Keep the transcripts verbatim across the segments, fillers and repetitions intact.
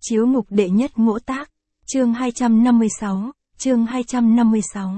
Chiếu ngục đệ nhất ngỗ tác, chương hai trăm năm mươi sáu, chương hai trăm năm mươi sáu.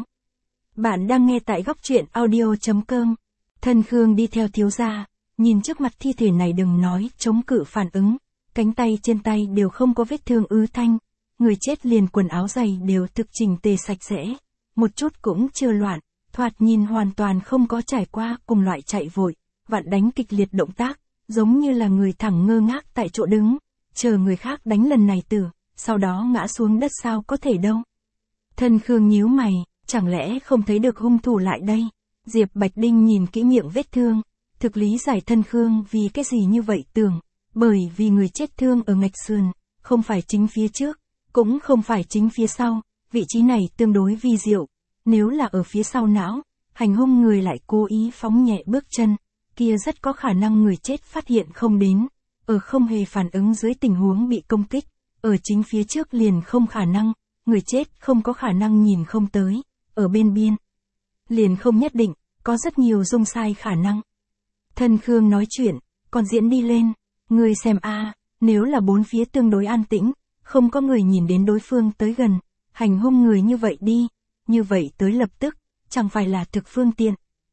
Bạn đang nghe tại góc truyện audio.com. Thân Khương đi theo thiếu gia, nhìn trước mặt thi thể này đừng nói chống cự phản ứng, cánh tay trên tay đều không có vết thương ứ thanh, người chết liền quần áo giày đều thực chỉnh tề sạch sẽ, một chút cũng chưa loạn, thoạt nhìn hoàn toàn không có trải qua cùng loại chạy vội, vặn đánh kịch liệt động tác, giống như là người thẳng ngơ ngác tại chỗ đứng, chờ người khác đánh lần này tử, sau đó ngã xuống đất sao có thể đâu. Thân Khương nhíu mày, chẳng lẽ không thấy được hung thủ lại đây? Diệp Bạch Đinh nhìn kỹ miệng vết thương, thực lý giải Thân Khương vì cái gì như vậy tưởng, bởi vì người chết thương ở ngạch sườn, không phải chính phía trước, cũng không phải chính phía sau, vị trí này tương đối vi diệu, nếu là ở phía sau não, hành hung người lại cố ý phóng nhẹ bước chân, kia rất có khả năng người chết phát hiện không đến, ở không hề phản ứng dưới tình huống bị công kích, ở chính phía trước liền không khả năng, người chết không có khả năng nhìn không tới, ở bên biên liền không nhất định, có rất nhiều dung sai khả năng. Thân Khương nói chuyện, còn diễn đi lên, người xem a, nếu là bốn phía tương đối an tĩnh, không có người nhìn đến đối phương tới gần, hành hung người như vậy đi, như vậy tới lập tức, chẳng phải là thực phương tiện.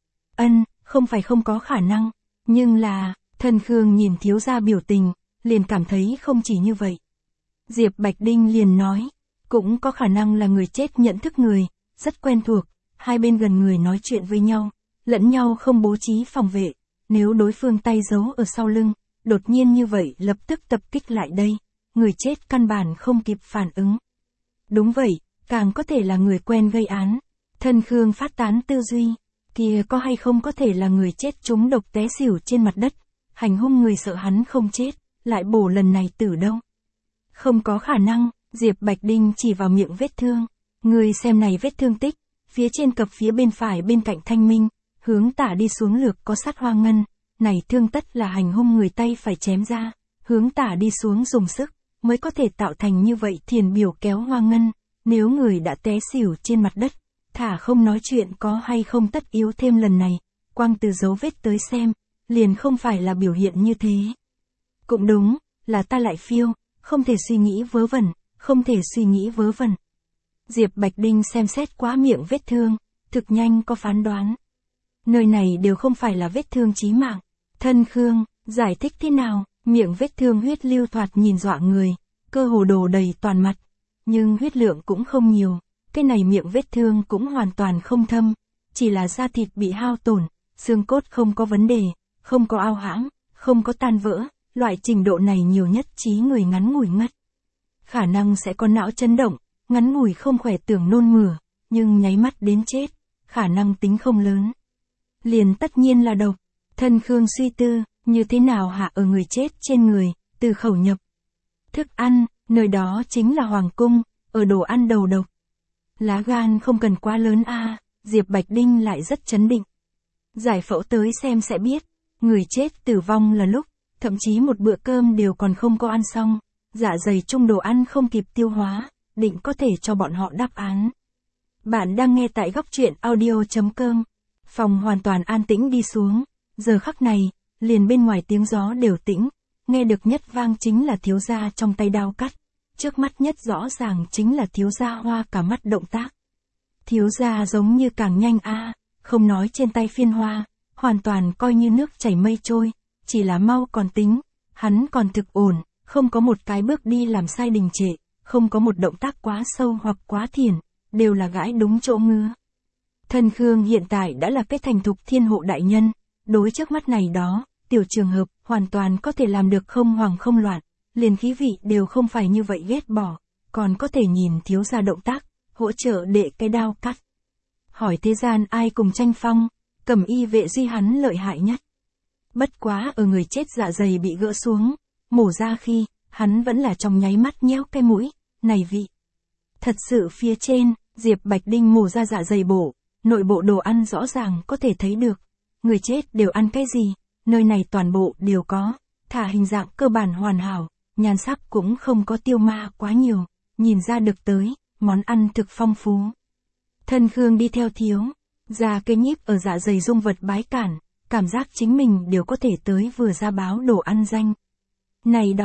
Ân, không phải không có khả năng, nhưng là, Thân Khương nhìn thiếu gia biểu tình, liền cảm thấy không chỉ như vậy. Diệp Bạch Đinh liền nói, cũng có khả năng là người chết nhận thức người, rất quen thuộc, hai bên gần người nói chuyện với nhau, lẫn nhau không bố trí phòng vệ, nếu đối phương tay giấu ở sau lưng, đột nhiên như vậy lập tức tập kích lại đây, người chết căn bản không kịp phản ứng. Đúng vậy, càng có thể là người quen gây án. Thân Khương phát tán tư duy, kia có hay không có thể là người chết trúng độc té xỉu trên mặt đất, hành hung người sợ hắn không chết, lại bổ lần này tử đâu. Không có khả năng, Diệp Bạch Đinh chỉ vào miệng vết thương, người xem này vết thương tích, phía trên cặp phía bên phải bên cạnh thanh minh, hướng tả đi xuống lược có sát hoa ngân, này thương tất là hành hung người tay phải chém ra, hướng tả đi xuống dùng sức, mới có thể tạo thành như vậy thiền biểu kéo hoa ngân, nếu người đã té xỉu trên mặt đất, thả không nói chuyện có hay không tất yếu thêm lần này, quang từ dấu vết tới xem, liền không phải là biểu hiện như thế. Cũng đúng, là ta lại phiêu, không thể suy nghĩ vớ vẩn, không thể suy nghĩ vớ vẩn. Diệp Bạch Đinh xem xét quá miệng vết thương, thực nhanh có phán đoán. Nơi này đều không phải là vết thương chí mạng. Thân Khương, giải thích thế nào, miệng vết thương huyết lưu thoạt nhìn dọa người, cơ hồ đổ đầy toàn mặt, nhưng huyết lượng cũng không nhiều, cái này miệng vết thương cũng hoàn toàn không thâm, chỉ là da thịt bị hao tổn, xương cốt không có vấn đề, không có ao hãm, không có tan vỡ, loại trình độ này nhiều nhất trí người ngắn ngủi ngất. Khả năng sẽ có não chấn động, ngắn ngủi không khỏe tưởng nôn mửa, nhưng nháy mắt đến chết, khả năng tính không lớn. Liền tất nhiên là độc. Thân Khương suy tư, như thế nào hạ ở người chết trên người, từ khẩu nhập. Thức ăn, nơi đó chính là hoàng cung, ở đồ ăn đầu độc. Lá gan không cần quá lớn a, Diệp Bạch Đinh lại rất chấn định. Giải phẫu tới xem sẽ biết, người chết tử vong là lúc, thậm chí một bữa cơm đều còn không có ăn xong, dạ dày chung đồ ăn không kịp tiêu hóa, định có thể cho bọn họ đáp án. Bạn đang nghe tại góc truyện audio.com. Phòng hoàn toàn an tĩnh đi xuống, giờ khắc này, liền bên ngoài tiếng gió đều tĩnh, nghe được nhất vang chính là thiếu gia trong tay đao cắt, trước mắt nhất rõ ràng chính là thiếu gia hoa cả mắt động tác. Thiếu gia giống như càng nhanh a, không nói trên tay phiên hoa, hoàn toàn coi như nước chảy mây trôi, chỉ là mau còn tính, hắn còn thực ổn, không có một cái bước đi làm sai đình trệ, không có một động tác quá sâu hoặc quá thiển, đều là gãi đúng chỗ ngứa. Thân Khương hiện tại đã là cái thành thục thiên hộ đại nhân, đối trước mắt này đó, tiểu trường hợp, hoàn toàn có thể làm được không hoảng không loạn, liền khí vị đều không phải như vậy ghét bỏ, còn có thể nhìn thiếu gia động tác, hỗ trợ đệ cái đao cắt. Hỏi thế gian ai cùng tranh phong, Cẩm Y vệ duy hắn lợi hại nhất. Bất quá ở người chết dạ dày bị gỡ xuống, mổ ra khi, hắn vẫn là trong nháy mắt nhéo cái mũi, này vị. Thật sự phía trên, Diệp Bạch Đinh mổ ra dạ dày bổ. Nội bộ đồ ăn rõ ràng có thể thấy được, người chết đều ăn cái gì, nơi này toàn bộ đều có, thả hình dạng cơ bản hoàn hảo, nhan sắc cũng không có tiêu ma quá nhiều, nhìn ra được tới, món ăn thực phong phú. Thân Khương đi theo thiếu, ra cây nhíp ở dạ dày dung vật bái cản, cảm giác chính mình đều có thể tới vừa ra báo đồ ăn danh. Này đó,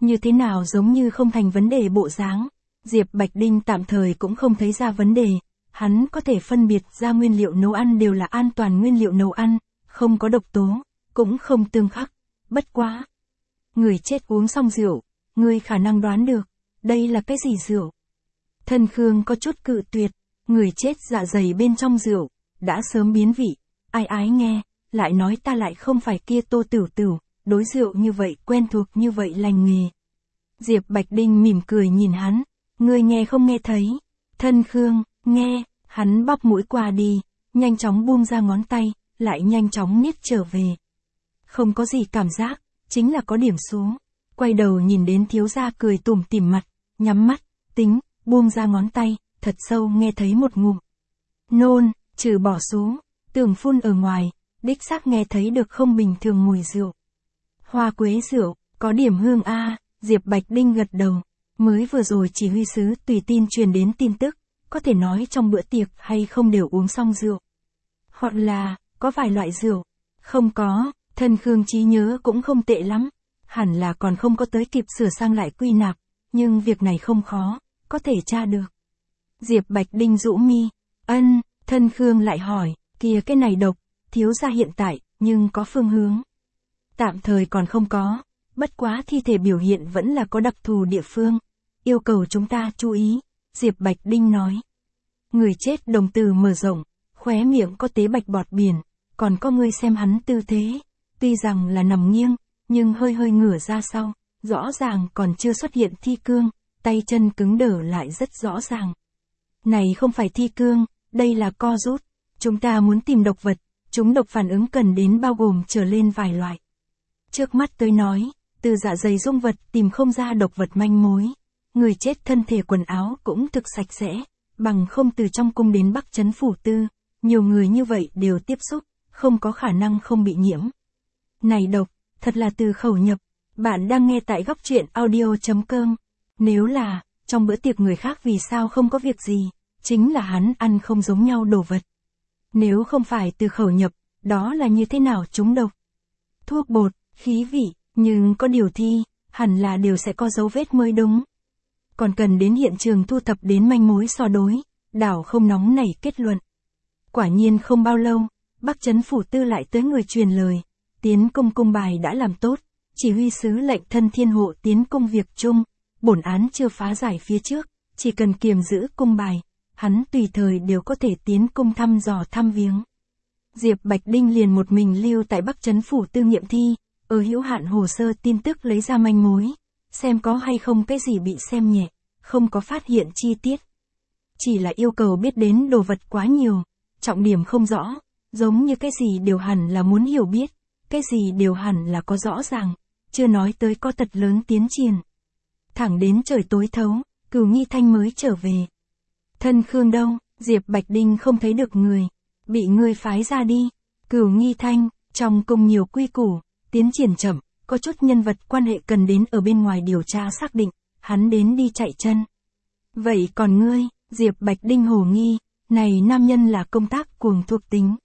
Như thế nào giống như không thành vấn đề bộ dáng. Diệp Bạch Đinh tạm thời cũng không thấy ra vấn đề. Hắn có thể phân biệt ra nguyên liệu nấu ăn đều là an toàn nguyên liệu nấu ăn, không có độc tố, cũng không tương khắc. Bất quá. Người chết uống xong rượu, ngươi khả năng đoán được, đây là cái gì rượu? Thân Khương có chút cự tuyệt, người chết dạ dày bên trong rượu, đã sớm biến vị. Ai ái nghe, lại nói ta lại không phải kia Tô Tửu Tửu, đối rượu như vậy quen thuộc như vậy lành nghề. Diệp Bạch Đinh mỉm cười nhìn hắn, ngươi nghe không nghe thấy? Thân Khương, nghe, hắn bóp mũi qua đi, nhanh chóng buông ra ngón tay, lại nhanh chóng niết trở về. Không có gì cảm giác, chính là có điểm xuống. Quay đầu nhìn đến thiếu gia cười tủm tỉm mặt, nhắm mắt, tính, buông ra ngón tay, thật sâu nghe thấy một ngụm. Nôn, trừ bỏ xuống, tưởng phun ở ngoài, đích xác nghe thấy được không bình thường mùi rượu. Hoa quế rượu, có điểm hương a. Diệp Bạch Đinh gật đầu, mới vừa rồi chỉ huy sứ tùy tin truyền đến tin tức, có thể nói trong bữa tiệc hay không đều uống xong rượu. Hoặc là, có vài loại rượu, không có, Thân Khương trí nhớ cũng không tệ lắm, hẳn là còn không có tới kịp sửa sang lại quy nạp, nhưng việc này không khó, có thể tra được. Diệp Bạch Đinh rũ mi, ân, Thân Khương lại hỏi, kìa cái này độc, thiếu gia hiện tại, nhưng có phương hướng. Tạm thời còn không có, bất quá thi thể biểu hiện vẫn là có đặc thù địa phương, yêu cầu chúng ta chú ý, Diệp Bạch Đinh nói. Người chết đồng tử mở rộng, khóe miệng có tế bạch bọt biển, còn có người xem hắn tư thế, tuy rằng là nằm nghiêng, nhưng hơi hơi ngửa ra sau, rõ ràng còn chưa xuất hiện thi cương, tay chân cứng đờ lại rất rõ ràng. Này không phải thi cương, đây là co rút, chúng ta muốn tìm độc vật, chúng độc phản ứng cần đến bao gồm trở lên vài loại. Trước mắt tôi nói, từ dạ dày dung vật tìm không ra độc vật manh mối, người chết thân thể quần áo cũng thực sạch sẽ, bằng không từ trong cung đến Bắc Trấn Phủ Tư, nhiều người như vậy đều tiếp xúc, không có khả năng không bị nhiễm. Này độc, thật là từ khẩu nhập, bạn đang nghe tại góc truyện audio chấm com. Nếu là, trong bữa tiệc người khác vì sao không có việc gì, chính là hắn ăn không giống nhau đồ vật. Nếu không phải từ khẩu nhập, đó là như thế nào chúng độc? Thuốc bột, khí vị, nhưng có điều thi, hẳn là đều sẽ có dấu vết mới đúng. Còn cần đến hiện trường thu thập đến manh mối so đối, đảo không nóng nảy kết luận. Quả nhiên không bao lâu, Bắc Trấn Phủ Tư lại tới người truyền lời, tiến công cung bài đã làm tốt, chỉ huy sứ lệnh Thân Thiên Hộ tiến công việc chung, bổn án chưa phá giải phía trước, chỉ cần kiềm giữ cung bài, hắn tùy thời đều có thể tiến công thăm dò thăm viếng. Diệp Bạch Đinh liền một mình lưu tại Bắc Trấn Phủ Tư nghiệm thi, ở hữu hạn hồ sơ tin tức lấy ra manh mối, xem có hay không cái gì bị xem nhẹ, không có phát hiện chi tiết. Chỉ là yêu cầu biết đến đồ vật quá nhiều, trọng điểm không rõ, giống như cái gì đều hẳn là muốn hiểu biết, cái gì đều hẳn là có rõ ràng, chưa nói tới có thật lớn tiến triển. Thẳng đến trời tối thấu, Cửu Nghi Thanh mới trở về. Thân Khương đâu, Diệp Bạch Đinh không thấy được người, bị ngươi phái ra đi. Cửu Nghi Thanh, trong cung nhiều quy củ, tiến triển chậm, có chút nhân vật quan hệ cần đến ở bên ngoài điều tra xác định, hắn đến đi chạy chân. Vậy còn ngươi, Diệp Bạch Đinh hồ nghi, này nam nhân là công tác cuồng thuộc tính.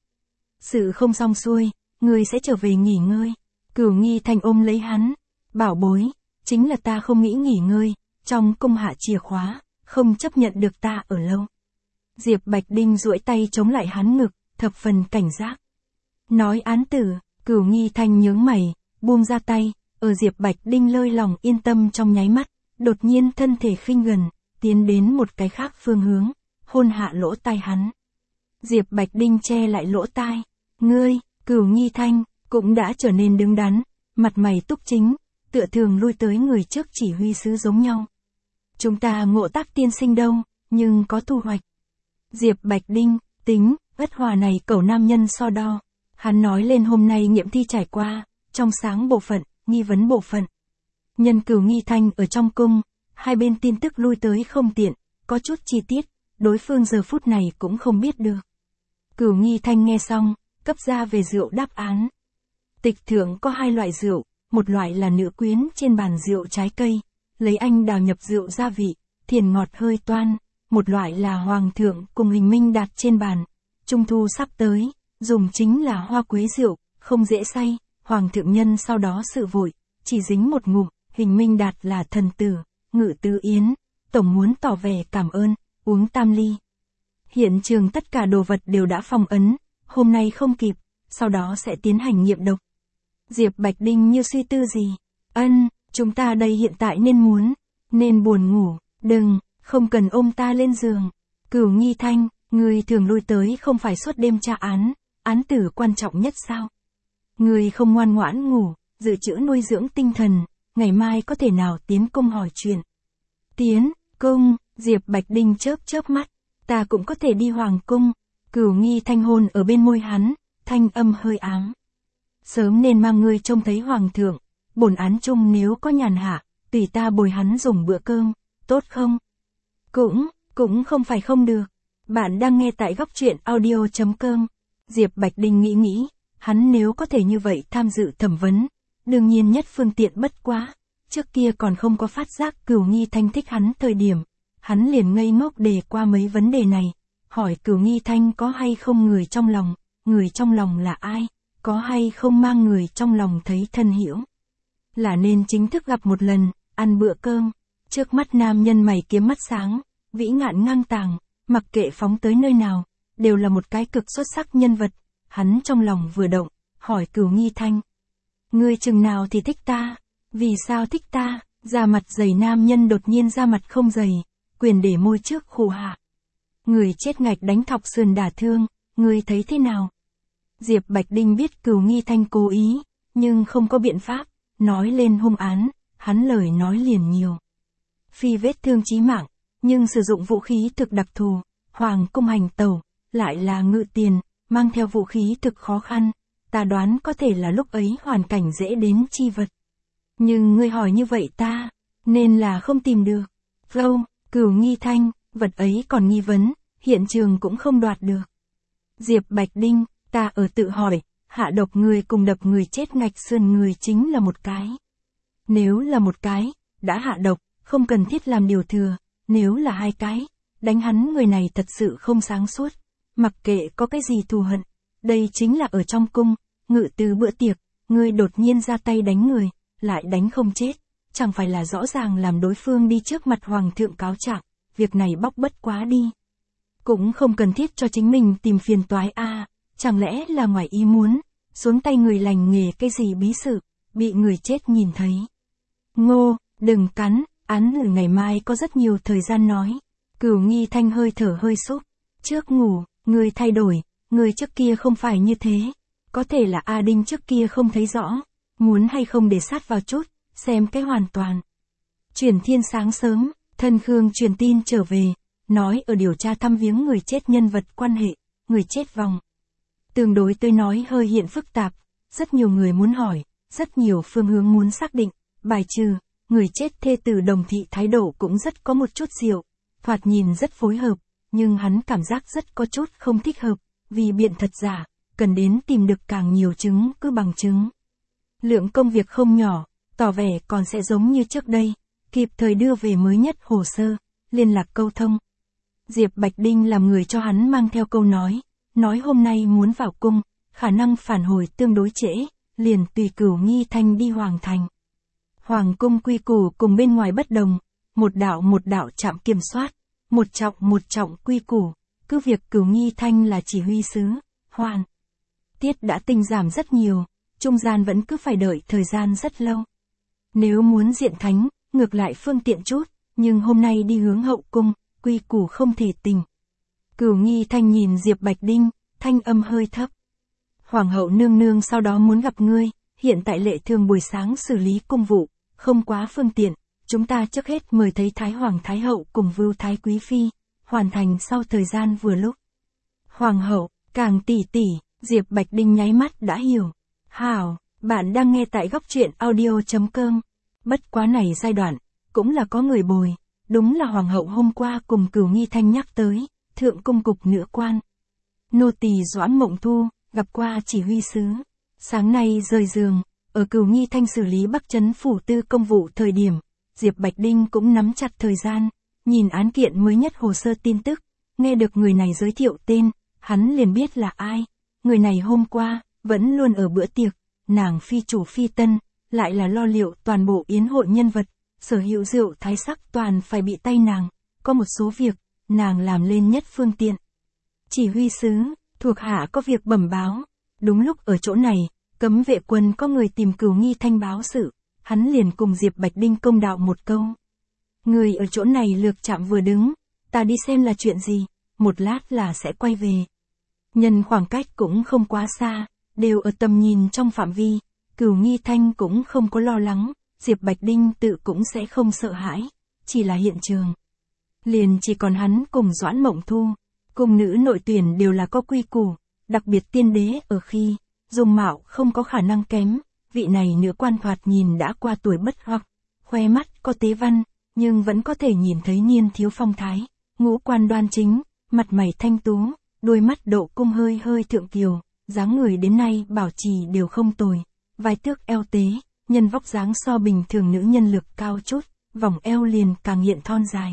Sự không xong xuôi, ngươi sẽ trở về nghỉ ngơi. Cửu Nghi Thanh ôm lấy hắn, bảo bối, chính là ta không nghĩ nghỉ ngơi, trong cung hạ chìa khóa, không chấp nhận được ta ở lâu. Diệp Bạch Đinh duỗi tay chống lại hắn ngực, thập phần cảnh giác. Nói án tử, Cửu Nghi Thanh nhướng mày, buông ra tay, ở Diệp Bạch Đinh lơi lòng yên tâm trong nháy mắt, đột nhiên thân thể khinh gần, tiến đến một cái khác phương hướng, hôn hạ lỗ tai hắn. Diệp Bạch Đinh che lại lỗ tai, ngươi, Cửu Nghi Thanh, cũng đã trở nên đứng đắn, mặt mày túc chính, tựa thường lui tới người trước chỉ huy sứ giống nhau. Chúng ta Ngộ Tác tiên sinh đâu, nhưng có thu hoạch. Diệp Bạch Đinh, tính, bất hòa này cẩu nam nhân so đo. Hắn nói lên hôm nay nghiệm thi trải qua, trong sáng bộ phận, nghi vấn bộ phận. Nhân Cửu Nghi Thanh ở trong cung, hai bên tin tức lui tới không tiện, có chút chi tiết, đối phương giờ phút này cũng không biết được. Cửu Nghi Thanh nghe xong, cấp ra về rượu đáp án. Tịch thượng có hai loại rượu, một loại là nữ quyến trên bàn rượu trái cây, lấy anh đào nhập rượu gia vị, thiền ngọt hơi toan, một loại là hoàng thượng cùng hình minh đạt trên bàn, trung thu sắp tới, dùng chính là hoa quế rượu, không dễ say, hoàng thượng nhân sau đó sự vội, chỉ dính một ngụm, Hình Minh Đạt là thần tử, Ngự Tứ Yến, tổng muốn tỏ vẻ cảm ơn, uống tam ly. Hiện trường tất cả đồ vật đều đã phong ấn, hôm nay không kịp, sau đó sẽ tiến hành nghiệm độc. Diệp Bạch Đinh như suy tư gì. Ân, chúng ta đây hiện tại nên muốn, nên buồn ngủ, đừng, không cần ôm ta lên giường. Cửu Nghi Thanh, người thường lui tới không phải suốt đêm tra án, án tử quan trọng nhất sao? Người không ngoan ngoãn ngủ, dự trữ nuôi dưỡng tinh thần, ngày mai có thể nào tiến cung hỏi chuyện. Tiến, cung, Diệp Bạch Đinh chớp chớp mắt, ta cũng có thể đi hoàng cung. Cửu Nghi Thanh hôn ở bên môi hắn, thanh âm hơi ám. Sớm nên mang ngươi trông thấy hoàng thượng, bổn án chung nếu có nhàn hạ, tùy ta bồi hắn dùng bữa cơm, tốt không? Cũng, cũng không phải không được. Bạn đang nghe tại góc truyện audio chấm com. Diệp Bạch Đinh nghĩ nghĩ, hắn nếu có thể như vậy tham dự thẩm vấn, đương nhiên nhất phương tiện bất quá. Trước kia còn không có phát giác Cửu Nghi Thanh thích hắn thời điểm, hắn liền ngây ngốc đề qua mấy vấn đề này, hỏi Cửu Nghi Thanh có hay không người trong lòng, người trong lòng là ai, có hay không mang người trong lòng thấy thân hiểu. Là nên chính thức gặp một lần, ăn bữa cơm. Trước mắt nam nhân mày kiếm mắt sáng, vĩ ngạn ngang tàng, mặc kệ phóng tới nơi nào, đều là một cái cực xuất sắc nhân vật. Hắn trong lòng vừa động, hỏi Cửu Nghi Thanh. Ngươi chừng nào thì thích ta? Vì sao thích ta? Da mặt dày nam nhân đột nhiên da mặt không dày, quyền để môi trước khù hạ. Người chết ngạch đánh thọc sườn đả thương, ngươi thấy thế nào? Diệp Bạch Đinh biết Cửu Nghi Thanh cố ý, nhưng không có biện pháp, nói lên hung án, hắn lời nói liền nhiều. Phi vết thương chí mạng, nhưng sử dụng vũ khí thực đặc thù, hoàng cung hành tẩu, lại là ngự tiền, mang theo vũ khí thực khó khăn, ta đoán có thể là lúc ấy hoàn cảnh dễ đến chi vật. Nhưng ngươi hỏi như vậy ta, nên là không tìm được. Vô, Cửu Nghi Thanh, vật ấy còn nghi vấn, hiện trường cũng không đoạt được. Diệp Bạch Đinh, ta ở tự hỏi, hạ độc người cùng đập người chết ngạch sườn người chính là một cái. Nếu là một cái, đã hạ độc, không cần thiết làm điều thừa, nếu là hai cái, đánh hắn người này thật sự không sáng suốt, mặc kệ có cái gì thù hận, đây chính là ở trong cung, ngự từ bữa tiệc, ngươi đột nhiên ra tay đánh người, lại đánh không chết, chẳng phải là rõ ràng làm đối phương đi trước mặt hoàng thượng cáo trạng, việc này bóc bất quá đi. Cũng không cần thiết cho chính mình tìm phiền toái a, à, chẳng lẽ là ngoài ý muốn, xuống tay người lành nghề cái gì bí sự, bị người chết nhìn thấy. Ngô, đừng cắn, án từ ngày mai có rất nhiều thời gian nói. Cửu Nghi Thanh hơi thở hơi xúc, trước ngủ, người thay đổi, người trước kia không phải như thế, có thể là A Đinh trước kia không thấy rõ, muốn hay không để sát vào chút, xem cái hoàn toàn. Chuyển Thiên sáng sớm, Thân Khương truyền tin trở về, nói ở điều tra thăm viếng người chết nhân vật quan hệ, người chết vòng. Tương đối tôi nói hơi hiện phức tạp, rất nhiều người muốn hỏi, rất nhiều phương hướng muốn xác định, bài trừ, người chết thê tử Đồng Thị thái độ cũng rất có một chút diệu, thoạt nhìn rất phối hợp, nhưng hắn cảm giác rất có chút không thích hợp, vì biện thật giả, cần đến tìm được càng nhiều chứng cứ bằng chứng. Lượng công việc không nhỏ, tỏ vẻ còn sẽ giống như trước đây, kịp thời đưa về mới nhất hồ sơ, liên lạc câu thông. Diệp Bạch Đinh làm người cho hắn mang theo câu nói, nói hôm nay muốn vào cung, khả năng phản hồi tương đối trễ, liền tùy Cửu Nghi Thanh đi hoàng thành. Hoàng cung quy củ cùng bên ngoài bất đồng, một đạo một đạo trạm kiểm soát, một trọng một trọng quy củ, cứ việc Cửu Nghi Thanh là chỉ huy sứ, hoàn tiết đã tinh giảm rất nhiều, trung gian vẫn cứ phải đợi thời gian rất lâu. Nếu muốn diện thánh, ngược lại phương tiện chút, nhưng hôm nay đi hướng hậu cung, quy củ không thể tình. Cửu Nghi Thanh nhìn Diệp Bạch Đinh, thanh âm hơi thấp. Hoàng hậu nương nương sau đó muốn gặp ngươi, hiện tại lệ thường buổi sáng xử lý công vụ, không quá phương tiện, chúng ta trước hết mời thấy Thái Hoàng Thái Hậu cùng Vưu Thái Quý Phi, hoàn thành sau thời gian vừa lúc. Hoàng hậu, càng tỷ tỷ, Diệp Bạch Đinh nháy mắt đã hiểu. Hảo, bạn đang nghe tại góc truyện audio chấm com. Bất quá này giai đoạn, cũng là có người bồi, đúng là Hoàng hậu hôm qua cùng Cửu Nghi Thanh nhắc tới, thượng cung cục nữ quan. Nô tỳ Doãn Mộng Thu, gặp qua chỉ huy sứ. Sáng nay rời giường, ở Cửu Nghi Thanh xử lý Bắc Trấn phủ tư công vụ thời điểm, Diệp Bạch Đinh cũng nắm chặt thời gian, nhìn án kiện mới nhất hồ sơ tin tức, nghe được người này giới thiệu tên, hắn liền biết là ai. Người này hôm qua, vẫn luôn ở bữa tiệc, nàng phi chủ phi tân, lại là lo liệu toàn bộ yến hội nhân vật, sở hữu rượu thái sắc toàn phải bị tay nàng, có một số việc, nàng làm lên nhất phương tiện. Chỉ huy sứ, thuộc hạ có việc bẩm báo, đúng lúc ở chỗ này, cấm vệ quân có người tìm Cửu Nghi Thanh báo sự, hắn liền cùng Diệp Bạch Đinh công đạo một câu. Người ở chỗ này lược chạm vừa đứng, ta đi xem là chuyện gì, một lát là sẽ quay về. Nhân khoảng cách cũng không quá xa, đều ở tầm nhìn trong phạm vi, Cửu Nghi Thanh cũng không có lo lắng, Diệp Bạch Đinh tự cũng sẽ không sợ hãi, chỉ là hiện trường. Liền chỉ còn hắn cùng Doãn Mộng Thu, cùng nữ nội tuyển đều là có quy củ, đặc biệt tiên đế ở khi, dung mạo không có khả năng kém, vị này nữ quan thoạt nhìn đã qua tuổi bất hoặc, khoe mắt có tế văn, nhưng vẫn có thể nhìn thấy niên thiếu phong thái, ngũ quan đoan chính, mặt mày thanh tú, đôi mắt độ cung hơi hơi thượng kiều, dáng người đến nay bảo trì đều không tồi, vai tước eo tế, nhân vóc dáng so bình thường nữ nhân lực cao chút, vòng eo liền càng hiện thon dài.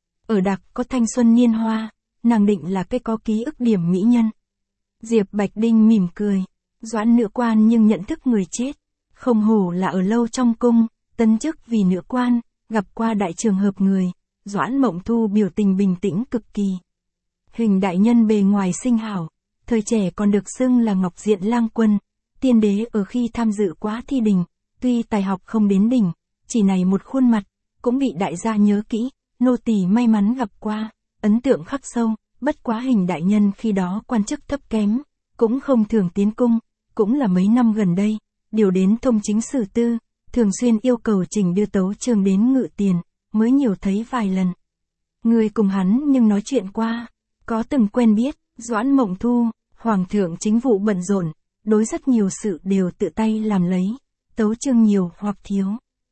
Ở đặc có thanh xuân niên hoa, nàng định là cái có ký ức điểm mỹ nhân. Diệp Bạch Đinh mỉm cười, Doãn nữ quan nhưng nhận thức người chết, không hổ là ở lâu trong cung, tân chức vì nữ quan, gặp qua đại trường hợp người, Doãn Mộng Thu biểu tình bình tĩnh cực kỳ. Hình đại nhân bề ngoài sinh hảo, thời trẻ còn được xưng là Ngọc Diện Lang Quân, tiên đế ở khi tham dự quá thi đình, tuy tài học không đến đỉnh, chỉ này một khuôn mặt, cũng bị đại gia nhớ kỹ, nô tỳ may mắn gặp qua, ấn tượng khắc sâu, bất quá hình đại nhân khi đó quan chức thấp kém, cũng không thường tiến cung, cũng là mấy năm gần đây, điều đến thông chính sử tư, thường xuyên yêu cầu trình đưa tấu chương đến ngự tiền, mới nhiều thấy vài lần. Người cùng hắn nhưng nói chuyện qua, có từng quen biết, Doãn Mộng Thu, hoàng thượng chính vụ bận rộn, đối rất nhiều sự đều tự tay làm lấy, tấu chương nhiều hoặc thiếu.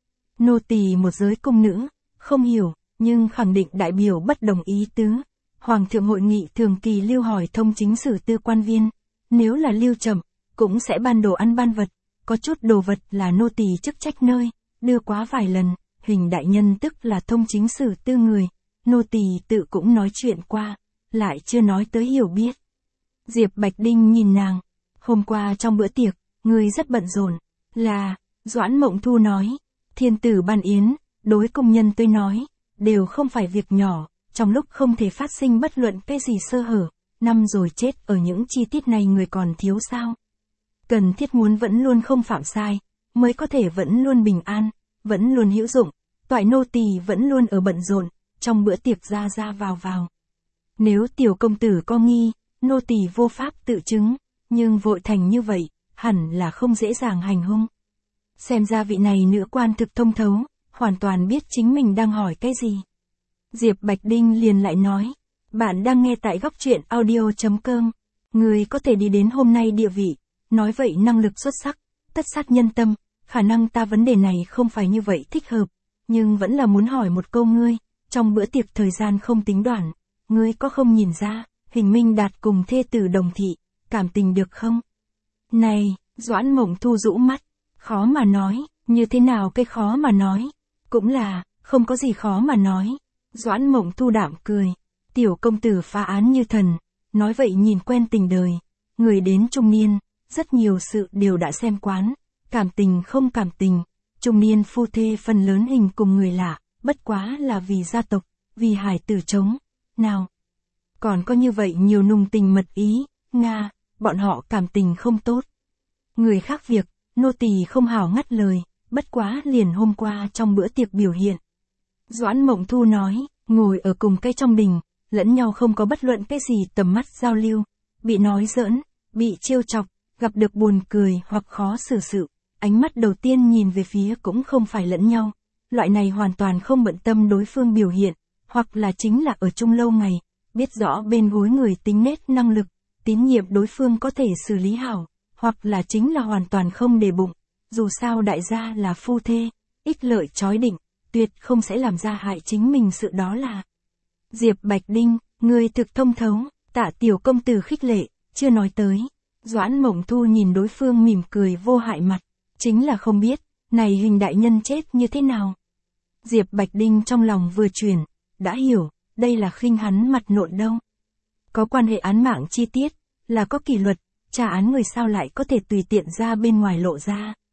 Nô tỳ một giới cung nữ, không hiểu, nhưng khẳng định đại biểu bất đồng ý tứ. Hoàng thượng hội nghị thường kỳ lưu hỏi thông chính sử tư quan viên, nếu là lưu chậm, cũng sẽ ban đồ ăn ban vật, có chút đồ vật là nô tỳ chức trách nơi, đưa quá vài lần, hình đại nhân tức là thông chính sử tư người, nô tỳ tự cũng nói chuyện qua, lại chưa nói tới hiểu biết. Diệp Bạch Đinh nhìn nàng, hôm qua trong bữa tiệc, người rất bận rộn, là, Doãn Mộng Thu nói, thiên tử ban yến, đối công nhân tôi nói, đều không phải việc nhỏ, trong lúc không thể phát sinh bất luận cái gì sơ hở, năm rồi chết ở những chi tiết này người còn thiếu sao. Cần thiết muốn vẫn luôn không phạm sai, mới có thể vẫn luôn bình an, vẫn luôn hữu dụng, toại nô tỳ vẫn luôn ở bận rộn, trong bữa tiệc ra ra vào vào. Nếu tiểu công tử có nghi, nô tỳ vô pháp tự chứng, nhưng vội thành như vậy, hẳn là không dễ dàng hành hung. Xem ra vị này nữ quan thực thông thấu, hoàn toàn biết chính mình đang hỏi cái gì. Diệp Bạch Đinh liền lại nói, bạn đang nghe tại góc truyện audio chấm com, người có thể đi đến hôm nay địa vị, nói vậy năng lực xuất sắc, tất sát nhân tâm, khả năng ta vấn đề này không phải như vậy thích hợp, nhưng vẫn là muốn hỏi một câu ngươi, trong bữa tiệc thời gian không tính đoạn, ngươi có không nhìn ra, hình minh đạt cùng thê tử Đồng Thị, cảm tình được không? Này, Doãn Mộng Thu rũ mắt, khó mà nói, như thế nào cái khó mà nói, cũng là, không có gì khó mà nói. Doãn Mộng Thu đạm cười, tiểu công tử phá án như thần, nói vậy nhìn quen tình đời, người đến trung niên, rất nhiều sự đều đã xem quán, cảm tình không cảm tình, trung niên phu thê phần lớn hình cùng người lạ, bất quá là vì gia tộc, vì hải tử chống, nào. Còn có như vậy nhiều nùng tình mật ý, Nga, bọn họ cảm tình không tốt. Người khác việc, nô tỳ không hảo ngắt lời, bất quá liền hôm qua trong bữa tiệc biểu hiện. Doãn Mộng Thu nói, ngồi ở cùng cây trong đình, lẫn nhau không có bất luận cái gì tầm mắt giao lưu, bị nói giỡn, bị trêu chọc, gặp được buồn cười hoặc khó xử sự, ánh mắt đầu tiên nhìn về phía cũng không phải lẫn nhau, loại này hoàn toàn không bận tâm đối phương biểu hiện, hoặc là chính là ở chung lâu ngày, biết rõ bên gối người tính nết năng lực, tín nhiệm đối phương có thể xử lý hảo, hoặc là chính là hoàn toàn không để bụng, dù sao đại gia là phu thê, ích lợi chói định, tuyệt không sẽ làm ra hại chính mình sự đó là. Diệp Bạch Đinh, người thực thông thấu, tạ tiểu công tử khích lệ, chưa nói tới. Doãn Mộng Thu nhìn đối phương mỉm cười vô hại mặt, chính là không biết, này hình đại nhân chết như thế nào. Diệp Bạch Đinh trong lòng vừa chuyển, đã hiểu, đây là khinh hắn mặt nộn đâu. Có quan hệ án mạng chi tiết, là có kỷ luật, tra án người sao lại có thể tùy tiện ra bên ngoài lộ ra.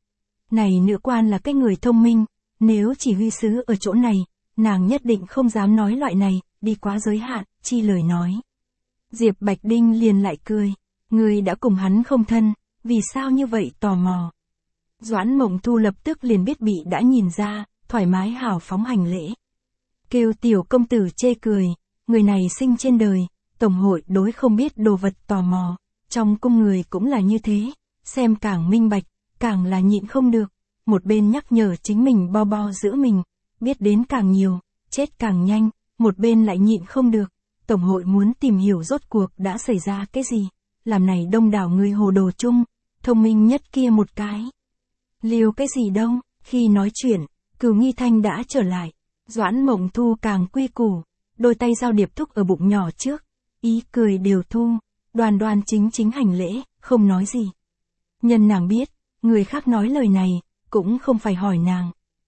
Này nữ quan là cái người thông minh, nếu chỉ huy sứ ở chỗ này, nàng nhất định không dám nói loại này, đi quá giới hạn, chi lời nói. Diệp Bạch Đinh liền lại cười, người đã cùng hắn không thân, vì sao như vậy tò mò. Doãn Mộng Thu lập tức liền biết bị đã nhìn ra, thoải mái hào phóng hành lễ. Kêu tiểu công tử chê cười, người này sinh trên đời, tổng hội đối không biết đồ vật tò mò, trong cung người cũng là như thế, xem càng minh bạch, càng là nhịn không được, một bên nhắc nhở chính mình bo bo giữ mình, biết đến càng nhiều, chết càng nhanh, một bên lại nhịn không được, tổng hội muốn tìm hiểu rốt cuộc đã xảy ra cái gì, làm này đông đảo người hồ đồ chung, thông minh nhất kia một cái. Liều cái gì đâu, khi nói chuyện, Cửu Nghi Thanh đã trở lại, Doãn Mộng Thu càng quy củ, đôi tay giao điệp thúc ở bụng nhỏ trước, ý cười đều thu, đoan đoan chính chính hành lễ, không nói gì. Nhân nàng biết, người khác nói lời này, cũng không phải hỏi nàng.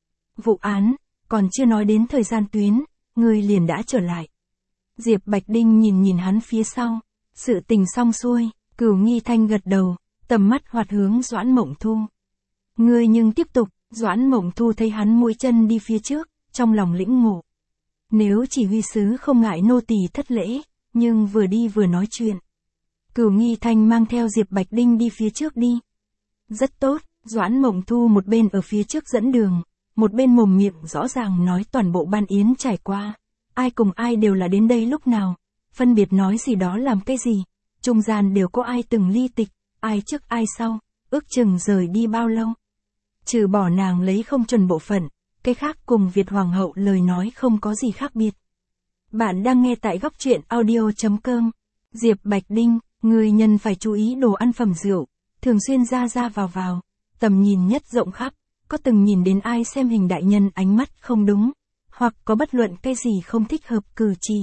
Vụ án, còn chưa nói đến thời gian tuyến, người liền đã trở lại. Diệp Bạch Đinh nhìn nhìn hắn phía sau, sự tình xong xuôi, Cửu Nghi Thanh gật đầu, tầm mắt hoạt hướng Doãn Mộng Thu. Ngươi nhưng tiếp tục, Doãn Mộng Thu thấy hắn mũi chân đi phía trước, trong lòng lĩnh ngộ. Nếu chỉ huy sứ không ngại nô tỳ thất lễ, nhưng vừa đi vừa nói chuyện. Cửu Nghi Thanh mang theo Diệp Bạch Đinh đi phía trước đi. Rất tốt, Doãn Mộng Thu một bên ở phía trước dẫn đường, một bên mồm miệng rõ ràng nói toàn bộ ban yến trải qua. Ai cùng ai đều là đến đây lúc nào, phân biệt nói gì đó làm cái gì, trung gian đều có ai từng ly tịch, ai trước ai sau, ước chừng rời đi bao lâu. Trừ bỏ nàng lấy không chuẩn bộ phận, cái khác cùng Việt Hoàng hậu lời nói không có gì khác biệt. Bạn đang nghe tại góc truyện audio chấm com. Diệp Bạch Đinh, người nhân phải chú ý đồ ăn phẩm rượu, thường xuyên ra ra vào vào, tầm nhìn nhất rộng khắp, có từng nhìn đến ai xem hình đại nhân ánh mắt không đúng, hoặc có bất luận cái gì không thích hợp cử chỉ.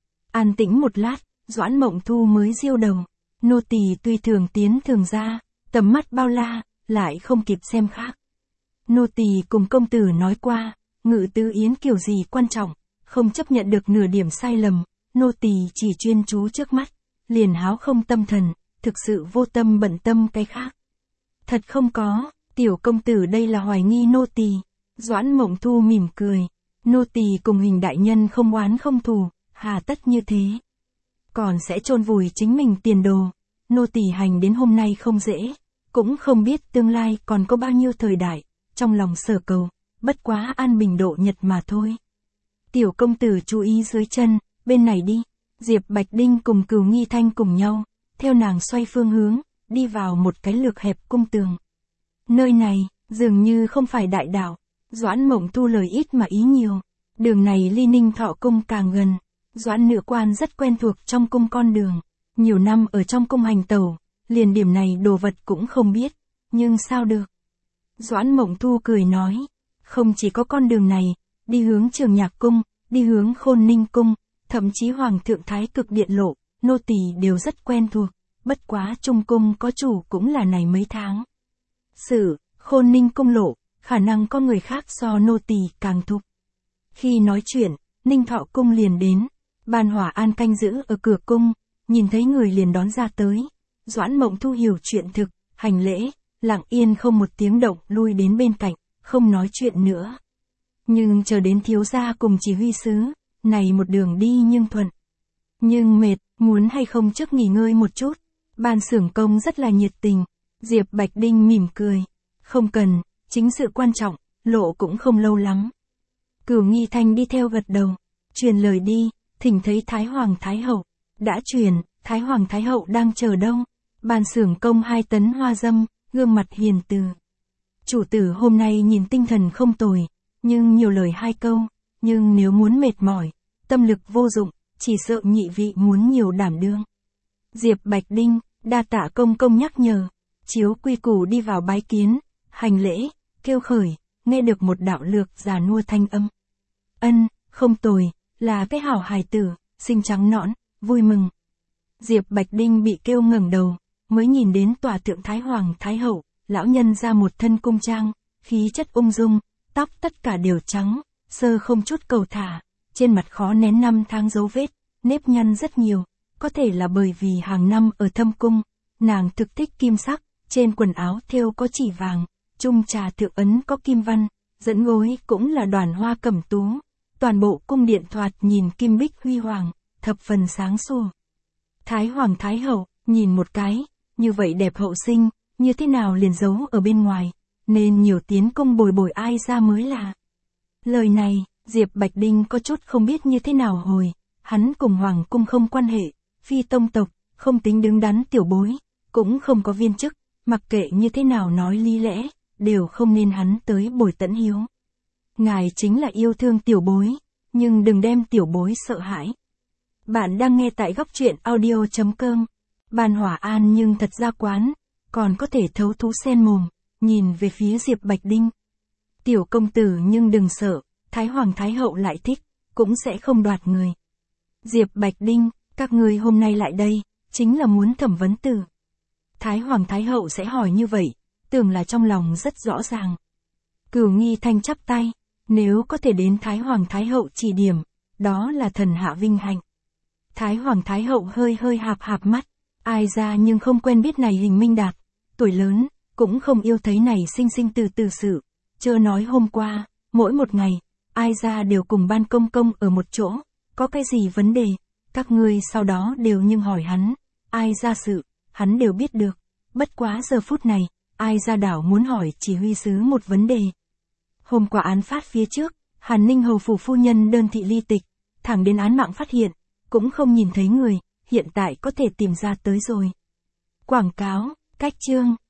An tĩnh một lát, Doãn Mộng Thu mới diêu đầu, nô tỳ tuy thường tiến thường ra, tầm mắt bao la, lại không kịp xem khác. Nô tỳ cùng công tử nói qua, ngự tứ yến kiểu gì quan trọng, không chấp nhận được nửa điểm sai lầm, nô tỳ chỉ chuyên chú trước mắt, liền háo không tâm thần, thực sự vô tâm bận tâm cái khác. Thật không có, tiểu công tử đây là hoài nghi nô tỳ. Doãn Mộng Thu mỉm cười, nô tỳ cùng hình đại nhân không oán không thù, hà tất như thế. Còn sẽ chôn vùi chính mình tiền đồ, nô tỳ hành đến hôm nay không dễ, cũng không biết tương lai còn có bao nhiêu thời đại, trong lòng sở cầu, bất quá an bình độ nhật mà thôi. Tiểu công tử chú ý dưới chân, bên này đi. Diệp Bạch Đinh cùng Cửu Nghi Thanh cùng nhau, theo nàng xoay phương hướng, đi vào một cái lược hẹp cung tường. Nơi này, dường như không phải đại đạo, Doãn Mộng Thu lời ít mà ý nhiều, đường này ly Ninh Thọ cung càng gần, Doãn nữ quan rất quen thuộc trong cung con đường, nhiều năm ở trong cung hành tẩu, liền điểm này đồ vật cũng không biết, nhưng sao được. Doãn Mộng Thu cười nói, không chỉ có con đường này, đi hướng Trường Nhạc cung, đi hướng Khôn Ninh cung, thậm chí Hoàng thượng Thái Cực điện lộ, nô tỳ đều rất quen thuộc, bất quá Trung cung có chủ cũng là này mấy tháng. Sử, Khôn Ninh cung lộ, khả năng có người khác so nô tỳ càng thục. Khi nói chuyện, Ninh Thọ cung liền đến, Ban Hỏa An canh giữ ở cửa cung, nhìn thấy người liền đón ra tới. Doãn Mộng Thu hiểu chuyện thực, hành lễ, lặng yên không một tiếng động lui đến bên cạnh, không nói chuyện nữa. Nhưng chờ đến thiếu gia cùng chỉ huy sứ, này một đường đi nhưng thuận. Nhưng mệt, muốn hay không trước nghỉ ngơi một chút. Ban xưởng công rất là nhiệt tình. Diệp Bạch Đinh mỉm cười. Không cần, chính sự quan trọng, lộ cũng không lâu lắm. Cửu Nghi Thanh đi theo gật đầu. Truyền lời đi, thỉnh thấy Thái Hoàng Thái Hậu. Đã truyền, Thái Hoàng Thái Hậu đang chờ đâu. Ban xưởng công hai tấn hoa dâm, gương mặt hiền từ. Chủ tử hôm nay nhìn tinh thần không tồi, nhưng nhiều lời hai câu, nhưng nếu muốn mệt mỏi, tâm lực vô dụng, chỉ sợ nhị vị muốn nhiều đảm đương. Diệp Bạch Đinh, đa tạ công công nhắc nhở, chiếu quy củ đi vào bái kiến, hành lễ, kêu khởi, nghe được một đạo lược già nua thanh âm. Ân, không tồi, là cái hảo hài tử, xinh trắng nõn, vui mừng. Diệp Bạch Đinh bị kêu ngẩng đầu, mới nhìn đến tòa thượng Thái Hoàng Thái Hậu, lão nhân ra một thân cung trang, khí chất ung dung, tóc tất cả đều trắng, sơ không chút cầu thả, trên mặt khó nén năm tháng dấu vết, nếp nhăn rất nhiều, có thể là bởi vì hàng năm ở thâm cung, nàng thực thích kim sắc, trên quần áo thêu có chỉ vàng, chung trà thượng ấn có kim văn, dẫn gối cũng là đoàn hoa cẩm tú. Toàn bộ cung điện thoạt nhìn kim bích huy hoàng, thập phần sáng sủa. Thái Hoàng Thái Hậu, nhìn một cái, như vậy đẹp hậu sinh, như thế nào liền giấu ở bên ngoài, nên nhiều tiến công bồi bồi ai ra mới là. Lời này, Diệp Bạch Đinh có chút không biết như thế nào hồi, hắn cùng Hoàng cung không quan hệ, phi tông tộc, không tính đứng đắn tiểu bối, cũng không có viên chức, mặc kệ như thế nào nói lý lẽ, đều không nên hắn tới bồi tẫn hiếu. Ngài chính là yêu thương tiểu bối, nhưng đừng đem tiểu bối sợ hãi. Bạn đang nghe tại góc truyện audio chấm com. Bàn Hỏa An nhưng thật ra quán, còn có thể thấu thú sen mồm, nhìn về phía Diệp Bạch Đinh. Tiểu công tử nhưng đừng sợ, Thái Hoàng Thái Hậu lại thích, cũng sẽ không đoạt người. Diệp Bạch Đinh, các ngươi hôm nay lại đây, chính là muốn thẩm vấn tử. Thái Hoàng Thái Hậu sẽ hỏi như vậy, tưởng là trong lòng rất rõ ràng. Cửu Nghi Thanh chắp tay, nếu có thể đến Thái Hoàng Thái Hậu chỉ điểm, đó là thần hạ vinh hạnh. Thái Hoàng Thái Hậu hơi hơi hạp hạp mắt, ai ra nhưng không quen biết này hình minh đạt, tuổi lớn, cũng không yêu thấy này sinh sinh từ từ sự, chớ nói hôm qua, mỗi một ngày, ai ra đều cùng ban công công ở một chỗ, có cái gì vấn đề, các ngươi sau đó đều nhưng hỏi hắn, ai ra sự, hắn đều biết được, bất quá giờ phút này, ai ra đảo muốn hỏi chỉ huy sứ một vấn đề. Hôm qua án phát phía trước, Hàn Ninh hầu phủ phu nhân đơn thị ly tịch, thẳng đến án mạng phát hiện, cũng không nhìn thấy người, hiện tại có thể tìm ra tới rồi. Quảng cáo, cách chương.